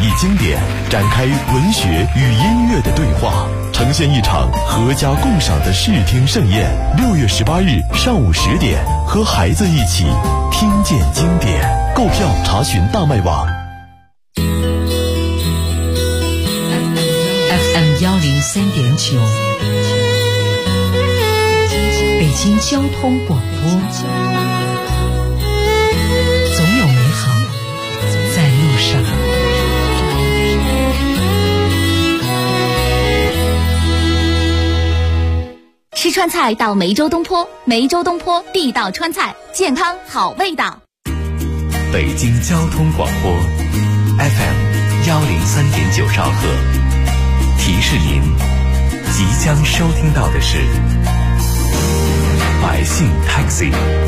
艺经典，展开文学与音乐的对话，呈现一场合家共赏的视听盛宴。6月18日上午10点，和孩子一起听见经典。购票查询大麦网。 FM 103.9，北京交通广播。总有美好在路上。 吃川菜到梅州东坡，梅州东坡地道川菜，健康好味道。 北京交通广播 FM 103.9兆赫，提示您即将收听到的是百姓 Taxi。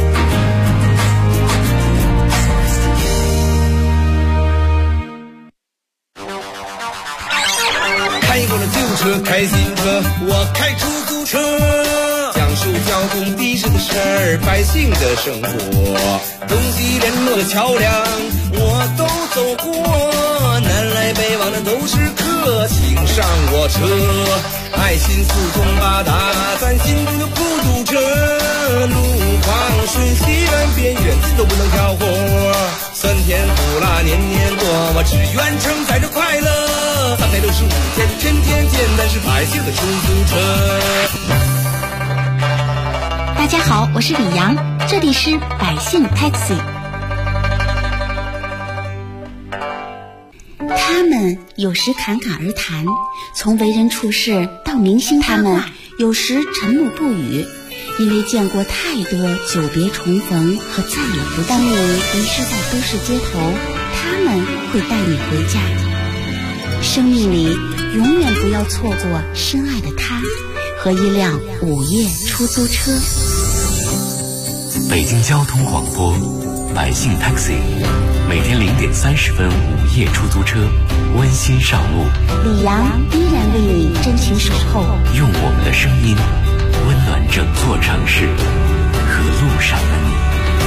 开过了旧车，开新车，我开出租车，讲述交通的士的事儿，百姓的生活，东西联络的桥梁我都走过，南来北往的都是客，请上我车，爱心四通八达，咱心中的孤独车，路况顺西南边远都不能挑活，酸甜苦辣年年过，我只愿承载着快乐，365天天天见，但是百姓的出租车。 大家好，我是李阳，这里是百姓 Taxi。 他们有时侃侃而谈，从为人处事到明星他们有时沉默不语，因为见过太多久别重逢和再也不见。当你迷失在都市街头，他们会带你回家。生命里永远不要错过深爱的他和一辆午夜出租车。 北京交通广播百姓 Taxi， 每天0点30分午夜出租车温馨上路， 李阳依然为你真情守候， 用我们的声音温暖整座城市和路上的你。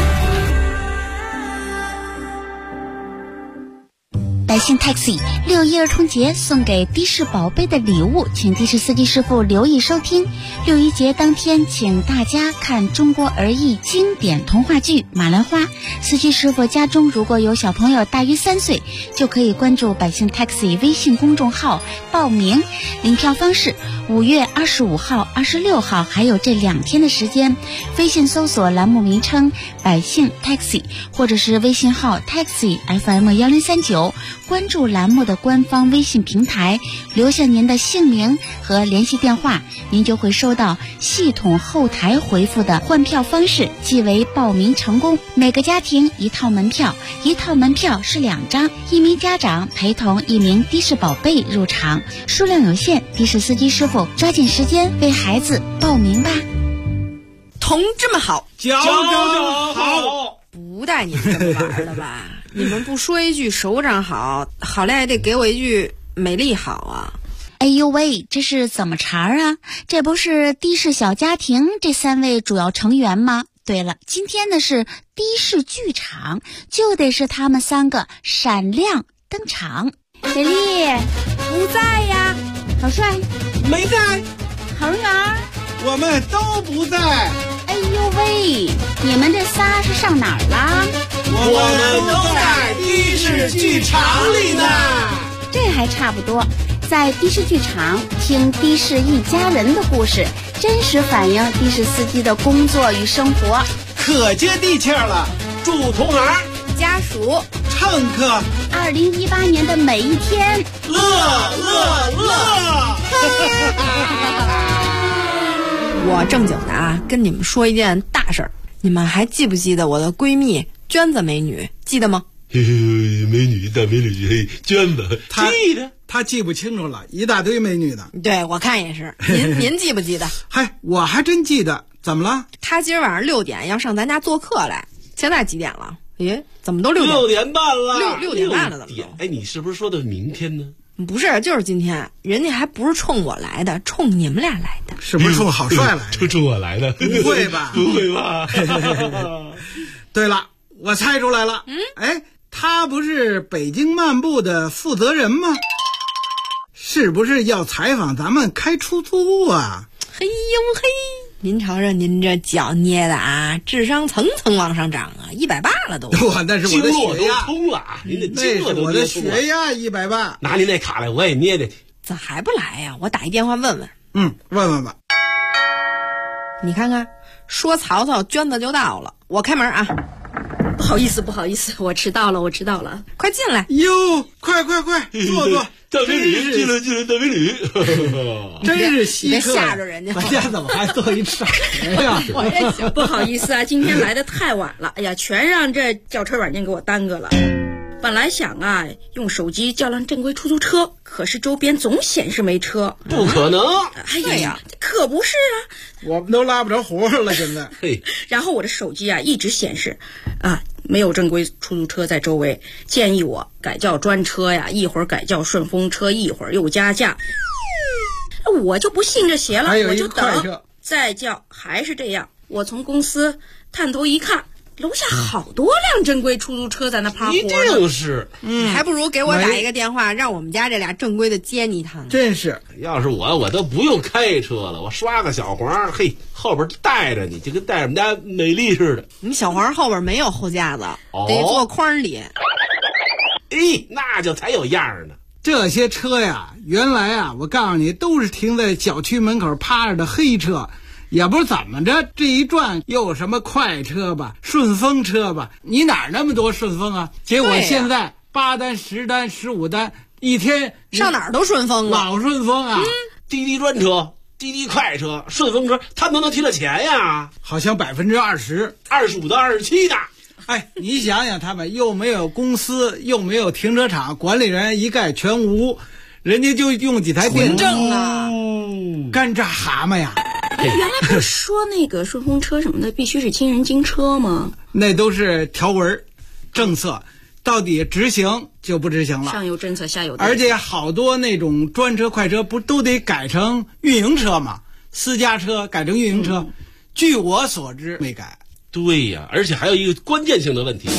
百姓 Taxi 6·1儿童节送给的士宝贝的礼物，请的士司机师傅留意收听。6·1节当天，请大家看中国儿艺经典童话剧《马兰花》。司机师傅家中如果有小朋友大于3岁，就可以关注百姓 Taxi 微信公众号报名。领票方式5月25号、26号还有这2天的时间，微信搜索栏目名称百姓 Taxi， 或者是微信号 Taxi FM 1039，关注栏目的官方微信平台，留下您的姓名和联系电话，您就会收到系统后台回复的换票方式，即为报名成功。每个家庭1套门票，1套门票是2张，1名家长陪同1名的士宝贝入场，数量有限，的士司机师傅抓紧时间为孩子报名吧。 同志们好， 交通好， 不带你们这么玩的吧？你们不说一句首长好，好赖得给我一句美丽好啊！ 哎呦喂，这是怎么茬啊？这不是的士小家庭这3位主要成员吗？对了，今天呢是的士剧场，就得是他们3个闪亮登场。雪莉不在呀， 老帅没在， 恒儿我们都不在。 哎呦喂，你们这仨是上哪儿了？ 我们都在的士剧场里呢。 这还差不多，在的士剧场听的士一家人的故事，真实反映的士司机的工作与生活， 可接地气了。祝同行、 家属、 乘客 2018年的每一天乐乐乐。 我正经的啊，跟你们说一件大事儿。你们还记不记得我的闺蜜娟子美女？记得吗？ 美女大美女娟子， 记得，她记不清楚了，一大堆美女的。 对，我看也是。您记不记得？ 嗨，我还真记得。怎么了？ 她今儿晚上6点要上咱家做客来。现在几点了？咦，怎么都6 点半了 ？6点半了，怎么都？ 哎，你是不是说的明天呢？ 不是，就是今天。人家还不是冲我来的，冲你们俩来的。 是不是冲郝帅来的？ 冲我来的？ 不会吧？ 不会吧？ 对了，我猜出来了。哎， 他不是北京漫步的负责人吗？是不是要采访咱们开出租啊？ 嘿呦嘿，您瞅瞅您这脚捏的啊，智商层层往上涨啊，180了都。 那是我的经络都血压， 通了，您的那经络都是我的接通了血压180。 拿您那卡来，我也捏捏去。 咋还不来呀？我打一电话问问。 问问吧。 你看看，说曹操娟子就到了，我开门啊。 不好意思，我迟到了， 快进来。 哟，快，坐坐。 大美女进来，大美女。 真是稀客， 别吓着人家。 咱家怎么还坐一傻人呀？ 我也想。 不好意思啊，今天来的太晚了，哎呀，全让这叫车软件给我耽搁了。本来想啊，用手机叫辆正规出租车，可是周边总显示没车。 不可能！ 哎呀，可不是啊， 我们都拉不着活了，现在。 嘿， 然后我的手机啊一直显示啊没有正规出租车在周围，建议我改叫专车呀，一会儿改叫顺风车，一会儿又加价。我就不信这邪了，我就等，再叫还是这样。我从公司探头一看，楼下好多辆正规出租车在那趴活呢。 一定是， 还不如给我打一个电话，让我们家这俩正规的接你一趟。 真是， 要是我都不用开车了，我刷个小黄，嘿，后边带着你，就跟带着我们家美丽似的。 你小黄后边没有后架子，得坐筐里。 那就才有样呢。 这些车呀，原来啊，我告诉你，都是停在小区门口趴着的黑车。也不知怎么着，这一转又有什么快车吧、顺风车吧，你哪那么多顺风啊？结果现在8单、10单、15单，一天上哪儿都顺风了， 老顺风啊！ 滴滴专车、滴滴快车、顺风车，他们都能提了钱呀？ 好像20%、 25到27的。 哎，你想想，他们又没有公司，又没有停车场，管理人一概全无，人家就用几台电正啊， 干炸蛤蟆呀！ 原来不是说那个顺风车什么的必须是亲人经车吗？ 那都是条文政策，到底执行就不执行了。 上有政策，下有政策。 而且好多那种专车、快车不都得改成运营车吗？私家车改成运营车，据我所知没改。 对呀，而且还有一个关键性的问题，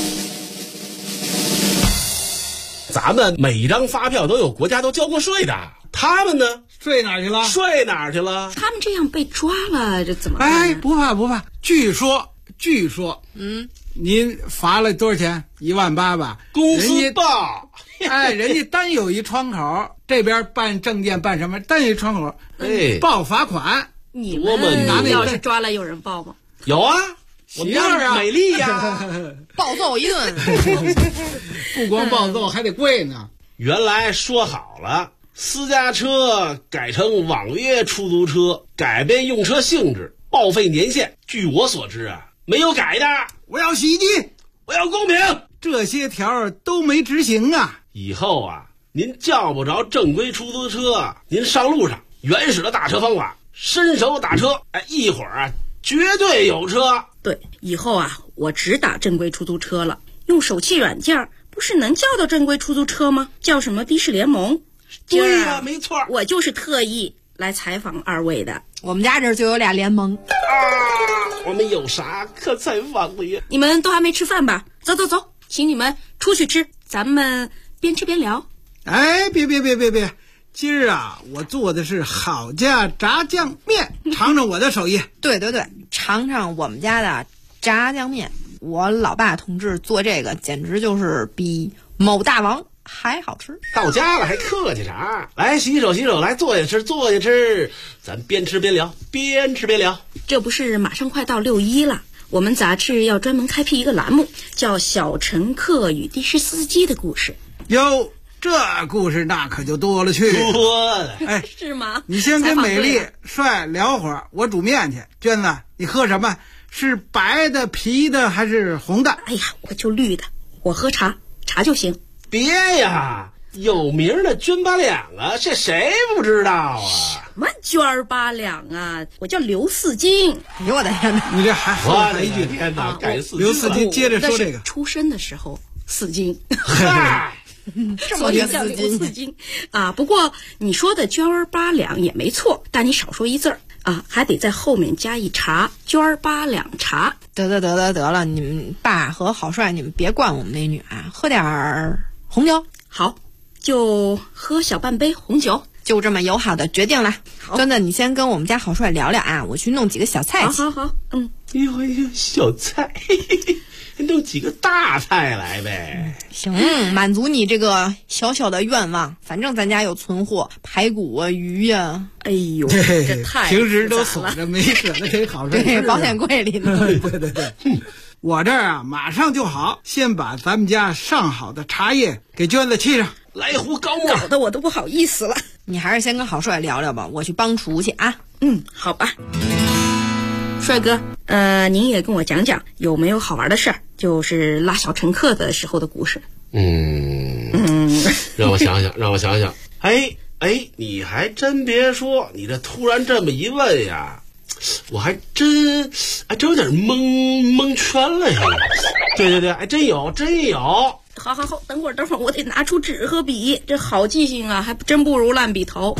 咱们每一张发票都有国家都交过税的，他们呢？ 税哪儿去了？ 税哪儿去了？ 他们这样被抓了，这怎么办？ 哎，不怕，据说，您罚了多少钱？18000吧。 公司报， 哎，人家单有一窗口，这边办证件办什么，单有一窗口，报罚款。 你们要是抓了有人报吗？ 有啊，我们家美丽呀， 暴揍一顿， 不光暴揍，还得跪呢。 原来说好了。私家车改成网约出租车，改变用车性质，报废年限。据我所知啊，没有改的。 我要洗衣机， 我要公平， 这些条都没执行啊。 以后啊，您叫不着正规出租车，您上路上原始的打车方法，伸手打车，一会儿啊，绝对有车。 对，以后啊，我只打正规出租车了，用手气软件不是能叫到正规出租车吗？叫什么的士联盟。 对呀，没错， 我就是特意来采访二位的。 我们家这儿就有俩联盟啊，我们有啥可采访的呀？ 你们都还没吃饭吧？走，请你们出去吃，咱们边吃边聊。 哎，别，今儿啊，我做的是好家炸酱面，尝尝我的手艺。 对，尝尝我们家的炸酱面。我老爸同志做这个简直就是比某大王还好吃。 到家了还客气啥？来洗手，来坐下吃，咱边吃边聊。 这不是马上快到6·1了，我们杂志要专门开辟一个栏目，叫小乘客与的士司机的故事。 哟，这故事那可就多了去了。哎， 是吗？ 你先跟美丽帅聊会儿，我煮面去。娟子，你喝什么？是白的、啤的还是红的？ 哎呀，我就绿的，我喝茶就行。 别呀，有名的捐8两啊，这谁不知道啊？ 什么捐8两啊？我叫刘四金。 哎呦我的天哪！ 你这还后来一句天哪，改4金。 刘四金接着说这个。 出生的时候4斤。 嗨， 所以叫刘四金啊。不过你说的捐8两也没错，但你少说一字儿啊，还得在后面加一茶，娟儿8两茶。 得了，你们爸和郝帅，你们别惯我们那女啊，喝点红酒。 好，就喝小半杯红酒。 就这么友好的决定了。真的，你先跟我们家郝帅聊聊啊，我去弄几个小菜去。 好， 哎呦，小菜，弄几个大菜来呗。 行，满足你这个小小的愿望。反正咱家有存货，排骨啊、鱼呀。 哎呦，这太平时都锁着，没舍得给郝帅。 对，保险柜里呢。 对。我这儿啊，马上就好，先把咱们家上好的茶叶给娟子沏上。 来壶高沫， 搞得我都不好意思了。 你还是先跟郝帅聊聊吧，我去帮厨去啊。 好吧。帅哥，您也跟我讲讲有没有好玩的事儿，就是拉小乘客的时候的故事。 让我想想。哎，你还真别说，你这突然这么一问呀，我还真有点蒙圈了呀。对，哎，真有。 好，等会儿，我得拿出纸和笔，这好记性啊，还真不如烂笔头。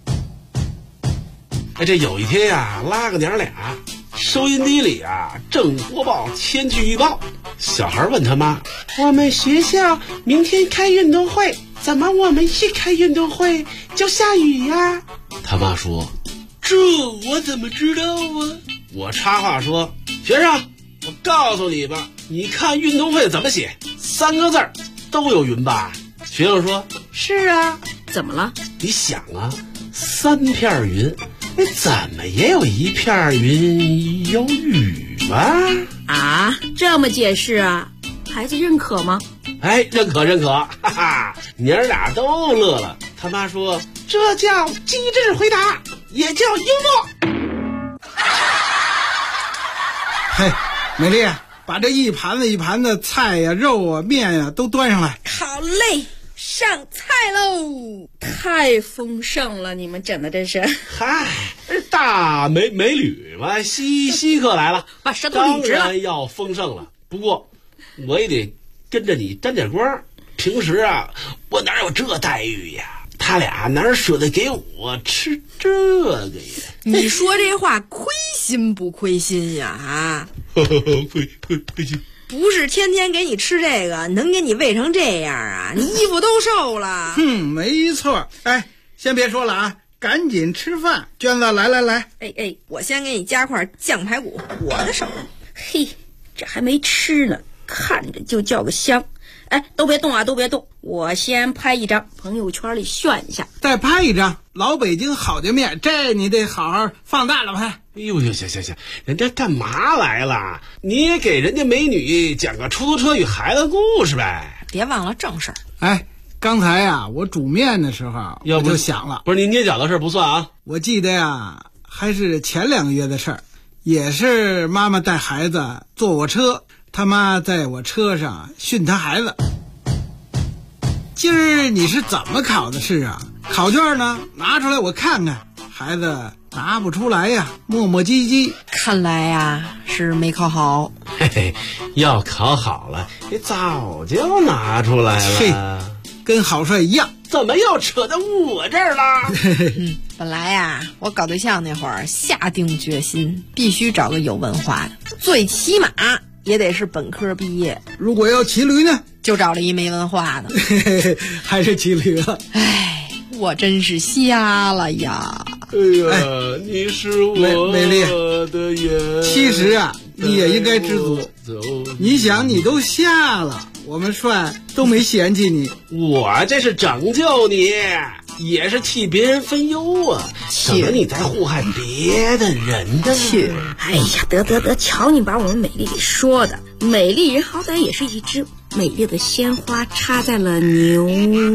哎，这有一天呀，拉个娘俩，收音机里啊正播报天气预报，小孩问他妈：“我们学校明天开运动会，怎么我们一开运动会就下雨呀？”他妈说：“这我怎么知道啊？”我插话说：“学生，我告诉你吧，你看运动会怎么写？3个字儿都有云吧？”学生说：“是啊。” 怎么了？ 你想啊，3片云，怎么也有1片云有雨吧？ 啊，这么解释啊？孩子认可吗？ 哎，认可，哈哈，娘儿俩都乐了。他妈说：“这叫机智回答，也叫幽默。” 嘿，美丽，把这一盘子菜呀、肉啊、面呀都端上来。 好嘞，上菜喽！太丰盛了，你们整的真是。 嗨，大美女嘛，稀客来了， 把舌头捋直了。 当然要丰盛了，不过我也得跟着你沾点光。平时啊，我哪有这待遇呀？他俩哪舍得给我吃这个呀？ 你说这话亏心不亏心呀？啊， 亏心。 不是天天给你吃这个，能给你喂成这样啊？你衣服都瘦了。 没错。哎，先别说了啊，赶紧吃饭。娟子，来。 哎，我先给你加块酱排骨，我的手。 嘿，这还没吃呢，看着就叫个香。哎，都别动啊，都别动！我先拍一张，朋友圈里炫一下。 再拍一张，老北京好家面，这你得好好放大了拍。 哎呦，行，人家干嘛来了？你也给人家美女讲个出租车与孩子故事呗。 别忘了正事儿。 哎，刚才呀，我煮面的时候我就想了， 不是你捏脚的事不算啊。 我记得呀，还是前2个月的事儿，也是妈妈带孩子坐我车。他妈在我车上训他孩子，今儿你是怎么考的试啊？考卷呢？拿出来我看看。孩子拿不出来呀，磨磨唧唧。 看来呀是没考好。 嘿嘿，要考好了，早就拿出来了。 跟郝帅一样。 怎么又扯到我这儿了？ 本来呀，我搞对象那会儿下定决心，必须找个有文化的，最起码也得是本科毕业。 如果要骑驴呢， 就找了一没文化的。 还是骑驴了。 哎，我真是瞎了呀！ 哎呀，你是我美丽的眼。 其实啊，你也应该知足。你想，你都瞎了，我们帅都没嫌弃你。 我这是拯救你，也是替别人分忧啊，省得你再祸害别的人的。 哎呀，得，瞧你把我们美丽给说的，美丽人好歹也是一只美丽的鲜花插在了牛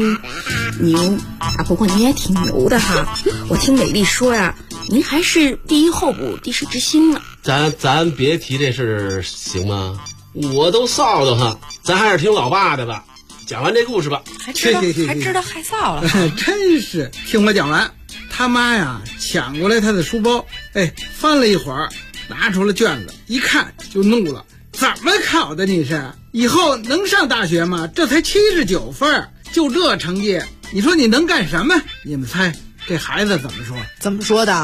啊！不过你也挺牛的哈，我听美丽说呀，您还是第一候补的士之星呢。 咱别提这事行吗？我都臊得慌，咱还是听老爸的吧。讲完这故事吧， 还知道害臊了。 真是，听我讲完。他妈呀，抢过来他的书包，翻了一会儿，拿出了卷子，一看就怒了。怎么考的你是？以后能上大学吗？这才79分，就这成绩，你说你能干什么？你们猜这孩子怎么说？ 怎么说的？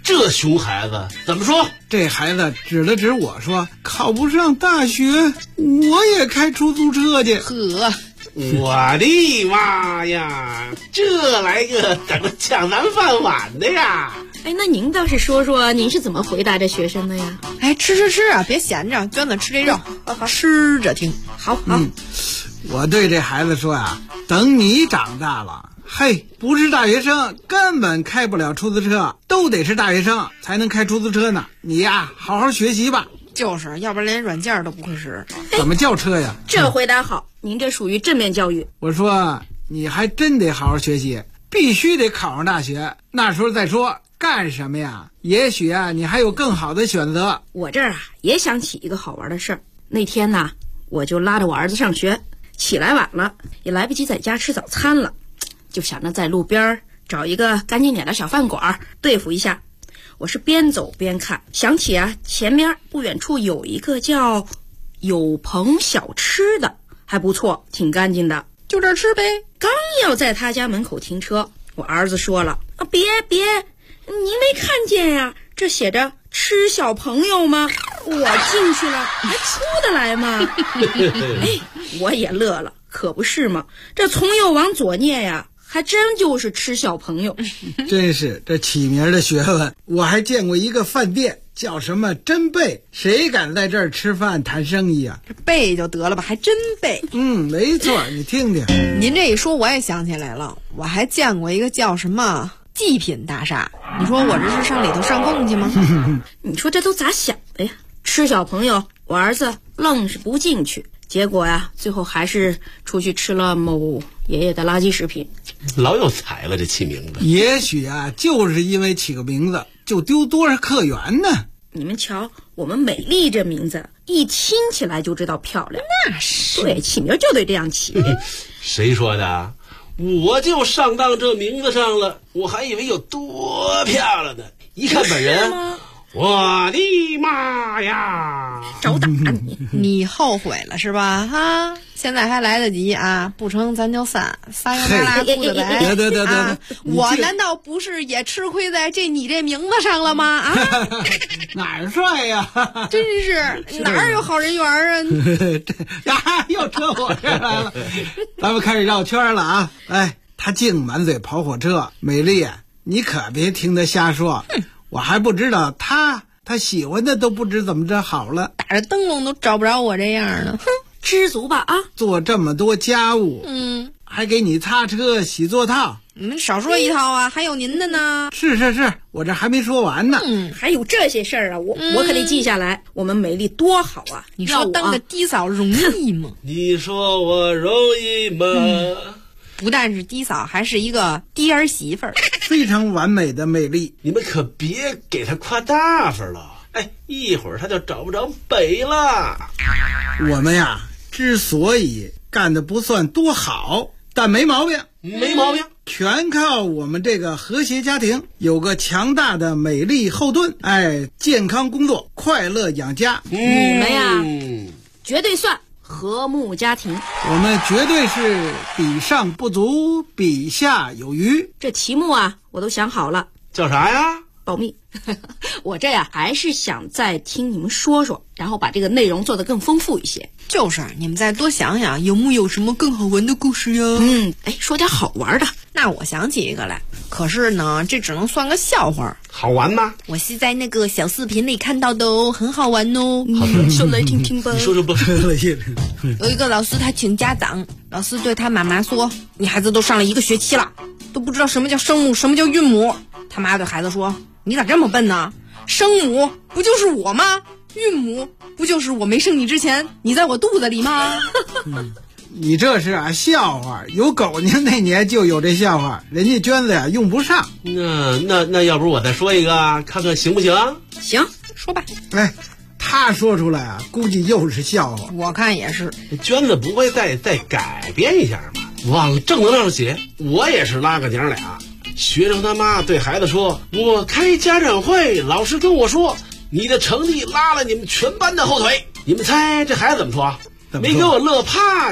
这熊孩子怎么说？ 这孩子指了指我说：“考不上大学，我也开出租车去。” 呵， 我的妈呀，这来个等着抢咱饭碗的呀！ 哎，那您倒是说说，您是怎么回答这学生的呀？ 哎，吃啊，别闲着，娟子吃这肉，吃着听。 好。 我对这孩子说呀，等你长大了，嘿，不是大学生根本开不了出租车，都得是大学生才能开出租车呢。你呀，好好学习吧。 就是，要不然连软件都不会使。 怎么叫车呀？ 这回答好，您这属于正面教育。 我说你还真得好好学习，必须得考上大学，那时候再说。干什么呀？也许啊，你还有更好的选择。 我这儿啊，也想起一个好玩的事儿。那天呢，我就拉着我儿子上学，起来晚了，也来不及在家吃早餐了，就想着在路边找一个干净点的小饭馆对付一下。我是边走边看，想起啊，前面不远处有一个叫有朋小吃的，还不错，挺干净的， 就这儿吃呗。 刚要在他家门口停车，我儿子说了：“别，您没看见呀？这写着吃小朋友吗？我进去了，还出得来吗？”哎，我也乐了，可不是吗？这从右往左念呀，还真就是吃小朋友。 真是这起名的学问。我还见过一个饭店叫什么真贝，谁敢在这儿吃饭谈生意啊？ 这贝就得了吧，还真贝。 没错，你听听。 您这一说我也想起来了，我还见过一个叫什么祭品大厦。你说我这是上里头上供去吗？ 你说这都咋想的呀？吃小朋友，我儿子愣是不进去，结果呀，最后还是出去吃了某爷爷的垃圾食品。 老有才了，这起名字。 也许啊，就是因为起个名字就丢多少客源呢。 你们瞧，我们美丽这名字一听起来就知道漂亮。 那是， 对，起名就得这样起。 谁说的？我就上当这名字上了，我还以为有多漂亮呢。一看本人，我的妈呀！ 找打你后悔了是吧？哈，现在还来得及啊！不成，咱就撒丫巴拉裤子白。 得， 我难道不是也吃亏在你这名字上了吗？啊， 哪儿帅呀？ 真是哪儿有好人缘啊？ 又扯我这儿来了。咱们开始绕圈了啊！哎，他净满嘴跑火车，美丽，你可别听他瞎说。我还不知道他喜欢的都不知怎么着好了， 打着灯笼都找不着我这样的。 知足吧啊！ 做这么多家务，还给你擦车洗座套， 你们少说一套啊！还有您的呢。 是，我这还没说完呢。 还有这些事儿啊，我可得记下来。我们美丽多好啊！ 你说当个低嫂容易吗？ 你说我容易吗？ 不但是低嫂，还是一个低儿媳妇儿， 非常完美的美丽。 你们可别给她夸大发了，哎，一会儿她就找不着北了。 我们呀，之所以干得不算多好，但没毛病，全靠我们这个和谐家庭，有个强大的美丽后盾，哎，健康工作，快乐养家。 你们呀，绝对算和睦家庭。 我们绝对是比上不足，比下有余。 这题目啊，我都想好了， 叫啥呀？ 保密。我这呀，还是想再听你们说说，然后把这个内容做得更丰富一些。 就是你们再多想想，有木有什么更好玩的故事呀？ 说点好玩的。 那我想起一个来，可是呢，这只能算个笑话。 好玩吗？ 我是在那个小视频里看到的哦，很好玩哦。 说来听听吧。 你说吧。 有一个老师他请家长，老师对他妈妈说：“你孩子都上了1个学期了，都不知道什么叫声母，什么叫韵母。”他妈对孩子说：“你咋这么笨呢？声母不就是我吗？韵母不就是我没生你之前你在我肚子里吗？” 你这是笑话，有狗年那年就有这笑话，人家娟子呀用不上。 那要不我再说一个，看看行不行？ 行， 说吧。 哎，他说出来啊，估计又是笑话。 我看也是。 娟子不会再改编一下吗？往正能量上写，我也是拉个娘俩。学生他妈对孩子说：“我开家长会，老师跟我说，你的成绩拉了你们全班的后腿。”你们猜这孩子怎么说？没给我乐趴下。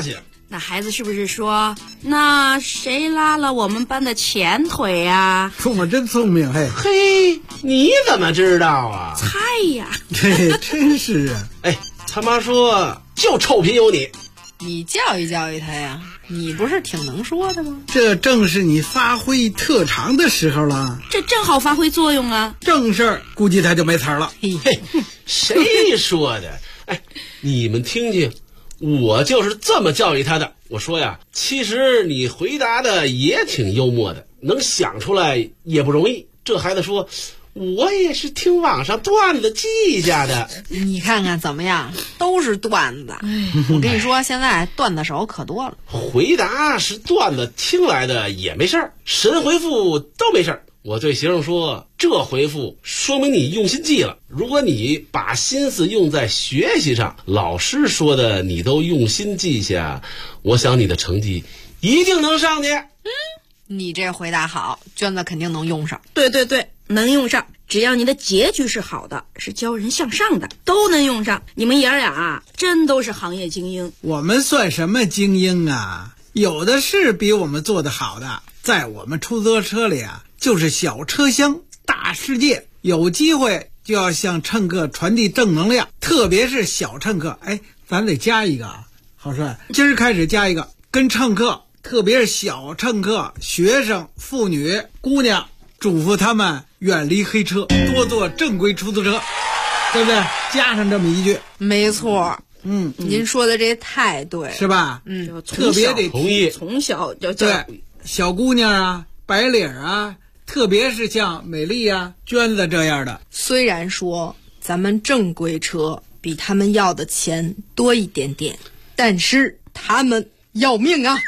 那孩子是不是说，那谁拉了我们班的前腿呀？ 我真聪明，嘿， 嘿，你怎么知道啊？ 猜呀！ 嘿，真是啊！ 哎，他妈说就臭贫有你。 你教育教育他呀，你不是挺能说的吗？ 这正是你发挥特长的时候了， 这正好发挥作用啊！ 正事儿估计他就没词儿了。 嘿，谁说的？哎，你们听听，我就是这么教育他的。我说呀，其实你回答的也挺幽默的，能想出来也不容易。这孩子说，我也是听网上段子记下的。 你看看怎么样，都是段子。我跟你说，现在段子手可多了。 回答是段子，听来的也没事儿，神回复都没事儿。我对学生说，这回复说明你用心记了。如果你把心思用在学习上，老师说的你都用心记下，我想你的成绩一定能上去。 你这回答好，娟子肯定能用上。 对对对，能用上。只要你的结局是好的，是教人向上的，都能用上。你们爷儿俩啊，真都是行业精英。 我们算什么精英啊？有的是比我们做得好的。在我们出租车里啊，就是小车厢大世界，有机会就要向乘客传递正能量，特别是小乘客。哎，咱得加一个啊，郝帅，今儿开始加一个，跟乘客，特别是小乘客、学生、妇女、姑娘，嘱咐他们远离黑车，多坐正规出租车，对不对？加上这么一句， 没错。您说的这太对了， 是吧？特别得同意， 从小就教育。 对，小姑娘啊，白领啊，特别是像美丽啊、娟子这样的。 虽然说咱们正规车比他们要的钱多一点点，但是他们要命啊！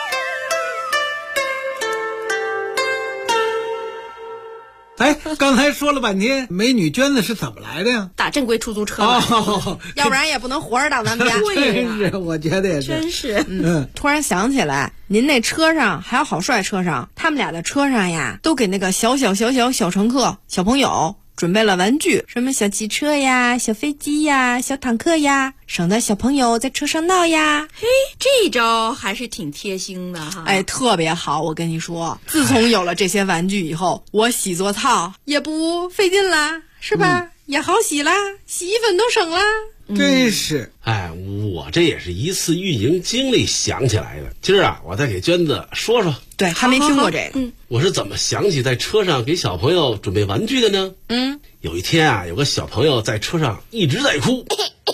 哎，刚才说了半天，美女娟子是怎么来的呀？ 打正规出租车哦， 要不然也不能活着到咱们家。 真是，我觉得也是。 真是。 突然想起来，您那车上还有郝帅车上，他们俩的车上呀，都给那个小乘客、小朋友准备了玩具，什么小汽车呀、小飞机呀、小坦克呀，省得小朋友在车上闹呀。 嘿，这招还是挺贴心的哈。 哎，特别好，我跟你说，自从有了这些玩具以后，我洗做操也不费劲啦，是吧？也好洗啦，洗衣粉都省啦。 真是。 哎，我这也是一次运营经历想起来的。今儿啊，我再给娟子说说。 对，还没听过这个。 我是怎么想起在车上给小朋友准备玩具的呢？有一天啊，有个小朋友在车上一直在哭。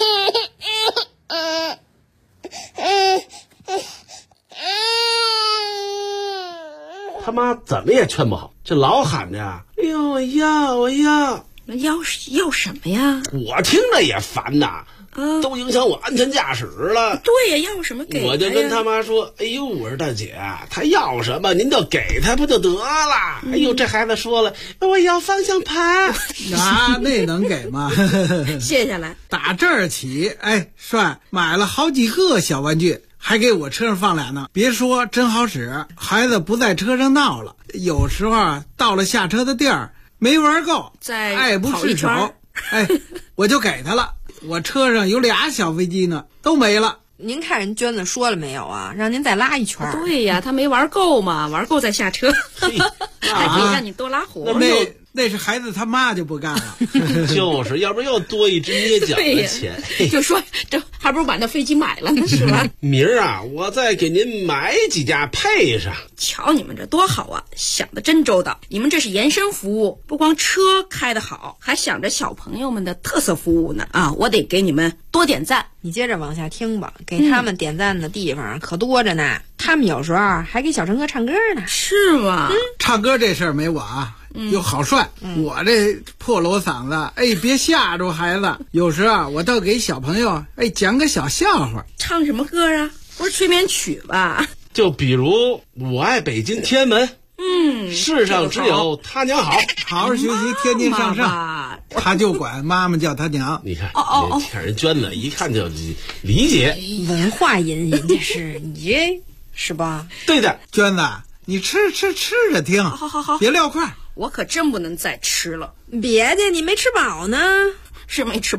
他妈怎么也劝不好，这老喊着啊，哎呦，我要。 那要什么呀？ 我听着也烦呐，都影响我安全驾驶了。 对呀，要什么给他呀？ 我就跟他妈说，哎呦，我说大姐，他要什么您就给他不就得了？哎呦，这孩子说了，我要方向盘。 那能给吗？ 卸下来。 打这儿起，哎，帅买了好几个小玩具，还给我车上放俩呢。别说，真好使。孩子不在车上闹了，有时候啊，到了下车的地儿没玩够， 再爱不释手，哎，我就给他了。我车上有俩小飞机呢，都没了。 您看人娟子说了没有啊？让您再拉一圈。 对呀，他没玩够嘛，玩够再下车，还可以让你多拉活。 那是孩子他妈就不干了。 就是要不然又多一只捏脚的钱。 就说这还不如把那飞机买了呢，是吧？ 明儿啊，我再给您买几架配上。 瞧你们这多好啊，想得真周到。你们这是延伸服务，不光车开得好，还想着小朋友们的特色服务呢啊！我得给你们多点赞。 你接着往下听吧，给他们点赞的地方可多着呢。他们有时候还给小乘客唱歌呢。 是吗？ 唱歌这事儿没我啊。有好帅，我这破锣嗓子，哎，别吓着孩子。有时啊，我倒给小朋友讲个小笑话。 唱什么歌啊？不是催眠曲吧？ 就比如我爱北京天安门，世上只有他娘好， 好好学习，天天向上。他就管妈妈叫他娘。 你看，这人娟子一看就理解， 文化人家是你这是吧？ 对的， 娟子，你吃着听， 好， 别撂块。 我可真不能再吃了。 别的，你没吃饱呢。 是没吃饱，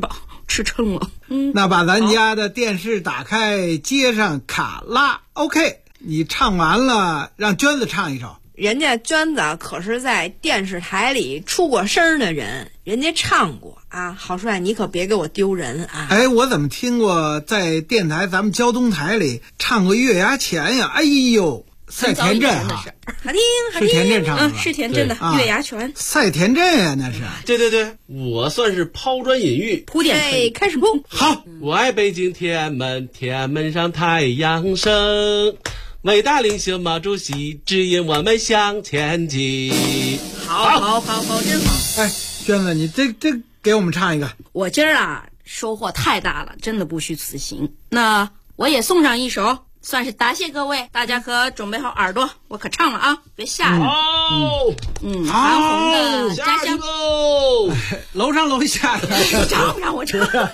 吃撑了。 那把咱家的电视打开，接上卡拉 OK， 你唱完了，让娟子唱一首。 人家娟子可是在电视台里出过声的人，人家唱过啊。郝帅，你可别给我丢人啊！ 哎，我怎么听过在电台咱们交通台里唱过《月牙泉》呀？哎呦，赛田镇啊， 好听， 是田镇唱的吧？ 是田镇的《月牙泉》。 赛田镇呀，那是。 对，我算是抛砖引玉， 铺垫。 哎，开始铺。 好，我爱北京天安门，天安门上太阳升。伟大领袖毛主席指引我们向前进。 好，真好。 哎，娟子，你这给我们唱一个。 我今儿啊收获太大了，真的不虚此行。那我也送上一首，算是答谢各位。大家可准备好耳朵，我可唱了啊，别吓人。韩红的家乡。 楼上楼下的， 唱不让我唱。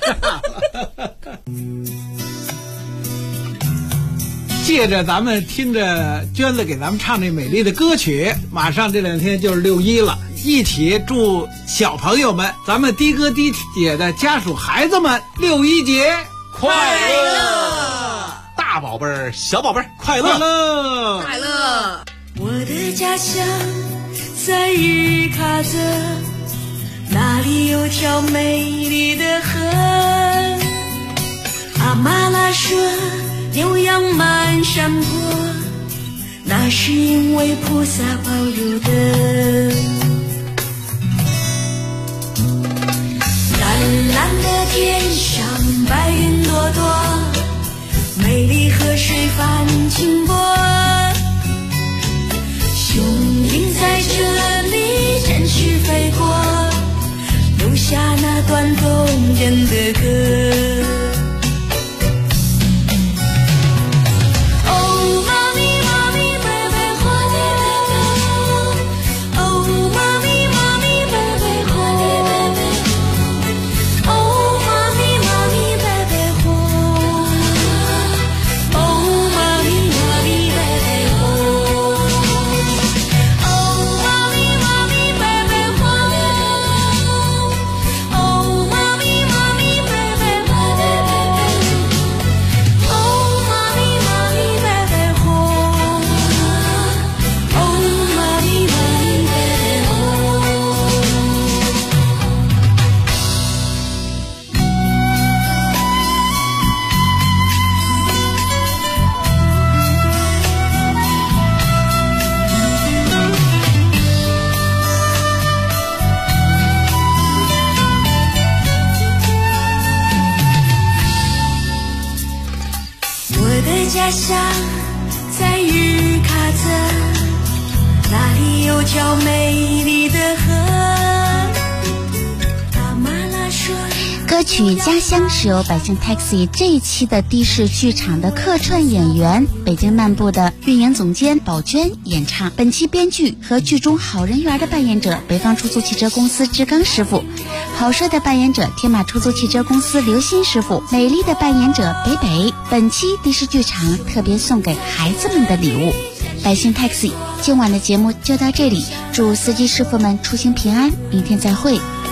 借着咱们听着娟子给咱们唱这美丽的歌曲，马上这2天就是6·1了，一起祝小朋友们，咱们的哥的姐的家属孩子们6·1节快乐！大宝贝儿、小宝贝儿，快乐！ 快乐！ 我的家乡在日喀则，那里有条美丽的河，阿玛拉说牛羊满山坡，那是因为菩萨保佑的。蓝蓝的天上白云朵朵，美丽河水泛清波，雄鹰在这里展翅飞过，留下那段动人的歌。家乡在日喀则，那里有条美丽的河。阿玛拉说， 歌曲《家乡》是由百姓 Taxi 这一期的的士剧场的客串演员北京漫步的运营总监宝娟演唱。本期编剧和剧中好人缘的扮演者北方出租汽车公司志刚师傅，好帅的扮演者天马出租汽车公司刘鑫师傅，美丽的扮演者北北。本期的士剧场特别送给孩子们的礼物。百姓 Taxi 今晚的节目就到这里，祝司机师傅们出行平安，明天再会。